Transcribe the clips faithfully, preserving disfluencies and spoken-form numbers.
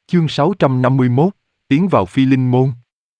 Chương sáu trăm năm mươi mốt, tiến vào Phi Linh Môn.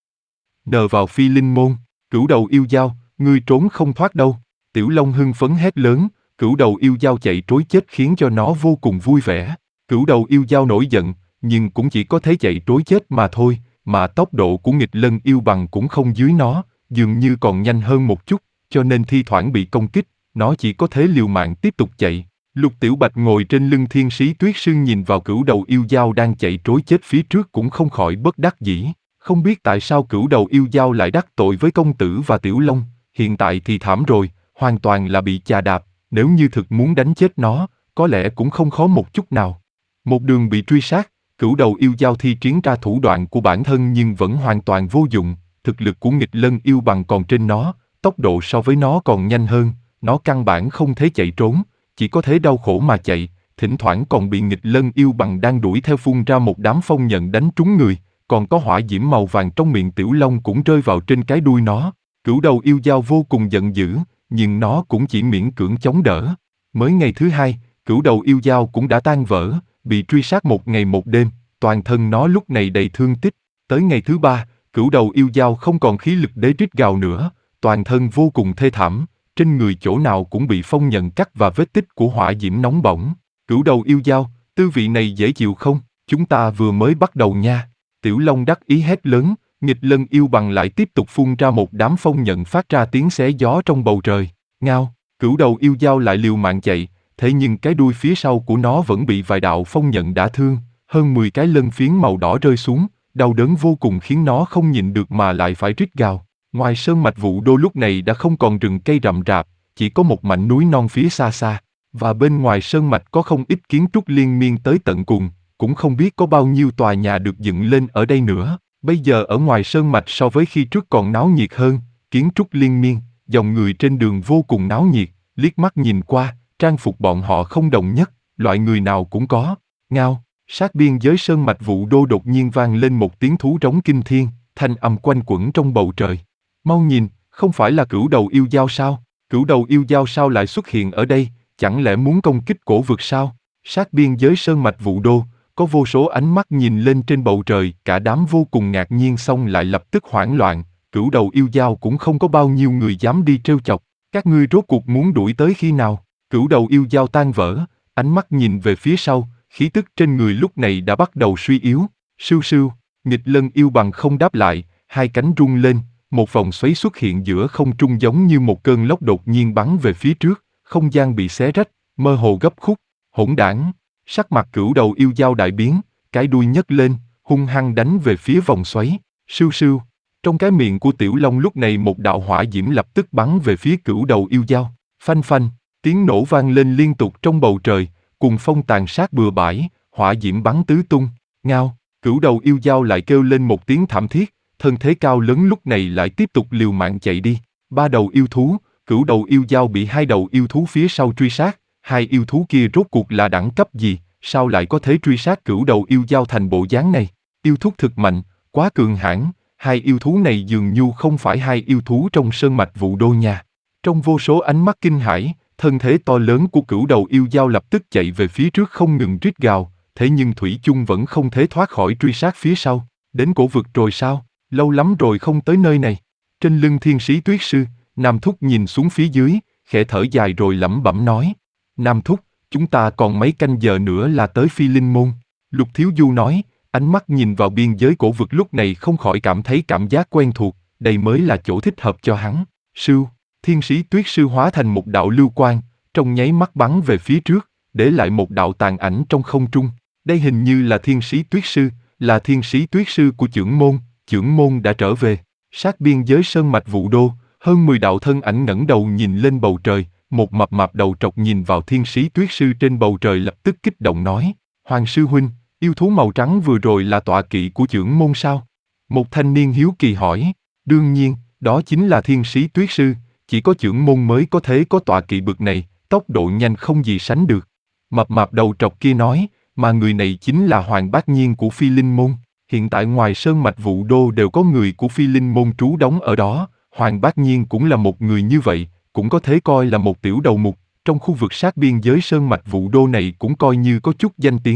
Nờ vào Phi Linh Môn, cửu đầu yêu dao, ngươi trốn không thoát đâu. Tiểu Long hưng phấn hét lớn, cửu đầu yêu dao chạy trối chết khiến cho nó vô cùng vui vẻ. Cửu đầu yêu dao nổi giận, nhưng cũng chỉ có thể chạy trối chết mà thôi, mà tốc độ của nghịch lân yêu bằng cũng không dưới nó, dường như còn nhanh hơn một chút, cho nên thi thoảng bị công kích, nó chỉ có thể liều mạng tiếp tục chạy. Lục Tiểu Bạch ngồi trên lưng Thiên Sĩ Tuyết Sư nhìn vào cửu đầu yêu dao đang chạy trối chết phía trước cũng không khỏi bất đắc dĩ. Không biết tại sao cửu đầu yêu dao lại đắc tội với công tử và Tiểu Long, hiện tại thì thảm rồi, hoàn toàn là bị chà đạp, nếu như thực muốn đánh chết nó, có lẽ cũng không khó một chút nào. Một đường bị truy sát, cửu đầu yêu dao thi triển ra thủ đoạn của bản thân nhưng vẫn hoàn toàn vô dụng, thực lực của nghịch lân yêu bằng còn trên nó, tốc độ so với nó còn nhanh hơn, nó căn bản không thể chạy trốn, chỉ có thể đau khổ mà chạy, thỉnh thoảng còn bị nghịch lân yêu bằng đang đuổi theo phun ra một đám phong nhận đánh trúng người, còn có hỏa diễm màu vàng trong miệng Tiểu Long cũng rơi vào trên cái đuôi nó. Cửu đầu yêu dao vô cùng giận dữ, nhưng nó cũng chỉ miễn cưỡng chống đỡ. Mới ngày thứ hai, cửu đầu yêu dao cũng đã tan vỡ, bị truy sát một ngày một đêm, toàn thân nó lúc này đầy thương tích. Tới ngày thứ ba, cửu đầu yêu dao không còn khí lực để rít gào nữa, toàn thân vô cùng thê thảm, trên người chỗ nào cũng bị phong nhận cắt và vết tích của hỏa diễm nóng bỏng. Cửu đầu yêu dao, tư vị này dễ chịu không? Chúng ta vừa mới bắt đầu nha. Tiểu Long đắc ý hét lớn, nghịch lân yêu bằng lại tiếp tục phun ra một đám phong nhận phát ra tiếng xé gió trong bầu trời. Ngao, cửu đầu yêu dao lại liều mạng chạy, thế nhưng cái đuôi phía sau của nó vẫn bị vài đạo phong nhận đả thương, hơn mười cái lân phiến màu đỏ rơi xuống, đau đớn vô cùng khiến nó không nhịn được mà lại phải rít gào. Ngoài sơn mạch Vũ Đô lúc này đã không còn rừng cây rậm rạp, chỉ có một mảnh núi non phía xa xa, và bên ngoài sơn mạch có không ít kiến trúc liên miên tới tận cùng, cũng không biết có bao nhiêu tòa nhà được dựng lên ở đây nữa. Bây giờ ở ngoài sơn mạch so với khi trước còn náo nhiệt hơn, kiến trúc liên miên, dòng người trên đường vô cùng náo nhiệt, liếc mắt nhìn qua, trang phục bọn họ không đồng nhất, loại người nào cũng có. Ngao, sát biên giới sơn mạch Vũ Đô đột nhiên vang lên một tiếng thú rống kinh thiên, thanh âm quanh quẩn trong bầu trời. Mau nhìn, không phải là cửu đầu yêu dao sao? Cửu đầu yêu dao sao lại xuất hiện ở đây, chẳng lẽ muốn công kích cổ vực sao? Sát biên giới sơn mạch Vũ Đô, có vô số ánh mắt nhìn lên trên bầu trời, cả đám vô cùng ngạc nhiên xong lại lập tức hoảng loạn, cửu đầu yêu dao cũng không có bao nhiêu người dám đi trêu chọc, các ngươi rốt cuộc muốn đuổi tới khi nào? Cửu đầu yêu dao tan vỡ, ánh mắt nhìn về phía sau, khí tức trên người lúc này đã bắt đầu suy yếu, sưu sưu, nghịch lân yêu bằng không đáp lại, hai cánh rung lên, một vòng xoáy xuất hiện giữa không trung giống như một cơn lốc đột nhiên bắn về phía trước, không gian bị xé rách, mơ hồ gấp khúc, hỗn đảng. Sắc mặt cửu đầu yêu dao đại biến, cái đuôi nhấc lên, hung hăng đánh về phía vòng xoáy, sưu sưu. Trong cái miệng của Tiểu Long lúc này một đạo hỏa diễm lập tức bắn về phía cửu đầu yêu dao, phanh phanh, tiếng nổ vang lên liên tục trong bầu trời, cùng phong tàn sát bừa bãi, hỏa diễm bắn tứ tung. Ngao, cửu đầu yêu dao lại kêu lên một tiếng thảm thiết, thân thế cao lớn lúc này lại tiếp tục liều mạng chạy đi. Ba đầu yêu thú, cửu đầu yêu dao bị hai đầu yêu thú phía sau truy sát, hai yêu thú kia rốt cuộc là đẳng cấp gì, sao lại có thể truy sát cửu đầu yêu dao thành bộ dáng này? Yêu thú thực mạnh, quá cường hãn, hai yêu thú này dường như không phải hai yêu thú trong sơn mạch Vũ Đô nha. Trong vô số ánh mắt kinh hãi, thân thế to lớn của cửu đầu yêu dao lập tức chạy về phía trước không ngừng rít gào, thế nhưng thủy chung vẫn không thể thoát khỏi truy sát phía sau. Đến cổ vực rồi sao? Lâu lắm rồi không tới nơi này. Trên lưng Thiên Sĩ Tuyết Sư, Nam Thúc nhìn xuống phía dưới, khẽ thở dài rồi lẩm bẩm nói. Nam Thúc, chúng ta còn mấy canh giờ nữa là tới Phi Linh Môn. Lục Thiếu Du nói, ánh mắt nhìn vào biên giới cổ vực lúc này không khỏi cảm thấy cảm giác quen thuộc, đây mới là chỗ thích hợp cho hắn. Sư, Thiên Sĩ Tuyết Sư hóa thành một đạo lưu quang, trong nháy mắt bắn về phía trước, để lại một đạo tàn ảnh trong không trung. Đây hình như là Thiên Sĩ Tuyết Sư, là Thiên Sĩ Tuyết Sư của Chưởng Môn. Chưởng Môn đã trở về. Sát biên giới sơn mạch Vũ Đô, hơn mười đạo thân ảnh ngẩng đầu nhìn lên bầu trời, một mập mạp đầu trọc nhìn vào Thiên Sĩ Tuyết Sư trên bầu trời lập tức kích động nói, Hoàng sư huynh, yêu thú màu trắng vừa rồi là tọa kỵ của Chưởng Môn sao? Một thanh niên hiếu kỳ hỏi, đương nhiên, đó chính là Thiên Sĩ Tuyết Sư, chỉ có Chưởng Môn mới có thể có tọa kỵ bực này, tốc độ nhanh không gì sánh được. Mập mạp đầu trọc kia nói, mà người này chính là Hoàng Bát Nhiên của Phi Linh Môn. Hiện tại ngoài sơn mạch Vũ Đô đều có người của Phi Linh Môn trú đóng ở đó, Hoàng Bát Nhiên cũng là một người như vậy, cũng có thể coi là một tiểu đầu mục, trong khu vực sát biên giới sơn mạch Vũ Đô này cũng coi như có chút danh tiếng.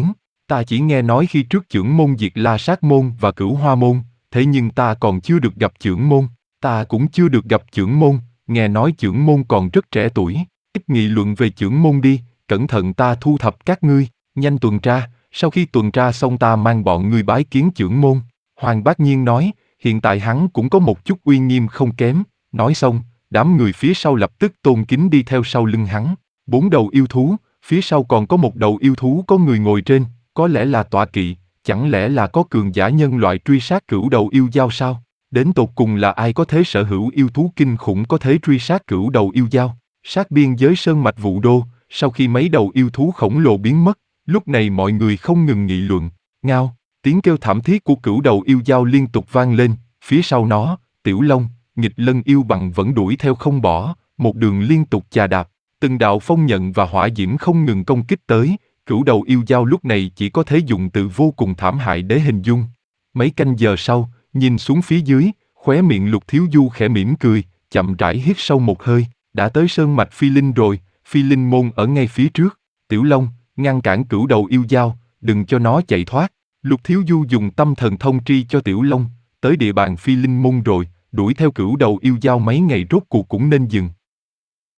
Ta chỉ nghe nói khi trước chưởng môn diệt La Sát môn và Cửu Hoa môn, thế nhưng ta còn chưa được gặp chưởng môn. Ta cũng chưa được gặp chưởng môn, nghe nói chưởng môn còn rất trẻ tuổi. Ít nghị luận về chưởng môn đi, cẩn thận ta thu thập các ngươi, nhanh tuần tra, sau khi tuần tra xong ta mang bọn ngươi bái kiến chưởng môn. Hoàng Bác Nhiên nói, hiện tại hắn cũng có một chút uy nghiêm không kém, nói xong, đám người phía sau lập tức tôn kính đi theo sau lưng hắn. Bốn đầu yêu thú, phía sau còn có một đầu yêu thú có người ngồi trên, có lẽ là tọa kỵ, chẳng lẽ là có cường giả nhân loại truy sát cửu đầu yêu dao sao? Đến tột cùng là ai có thế sở hữu yêu thú kinh khủng có thể truy sát cửu đầu yêu dao? Sát biên giới sơn mạch Vũ Đô, sau khi mấy đầu yêu thú khổng lồ biến mất, lúc này mọi người không ngừng nghị luận. Ngao, tiếng kêu thảm thiết của cửu đầu yêu dao liên tục vang lên, phía sau nó, Tiểu Long, nghịch lân yêu bằng vẫn đuổi theo không bỏ, một đường liên tục chà đạp, từng đạo phong nhận và hỏa diễm không ngừng công kích tới, cửu đầu yêu dao lúc này chỉ có thể dùng từ vô cùng thảm hại để hình dung. Mấy canh giờ sau, nhìn xuống phía dưới, khóe miệng Lục Thiếu Du khẽ mỉm cười, chậm rãi hít sâu một hơi, đã tới sơn mạch Phi Linh rồi, Phi Linh môn ở ngay phía trước. Tiểu Long, ngăn cản cửu đầu yêu dao, đừng cho nó chạy thoát. Lục Thiếu Du dùng tâm thần thông tri cho Tiểu Long, tới địa bàn Phi Linh môn rồi, đuổi theo cửu đầu yêu dao mấy ngày rốt cuộc cũng nên dừng.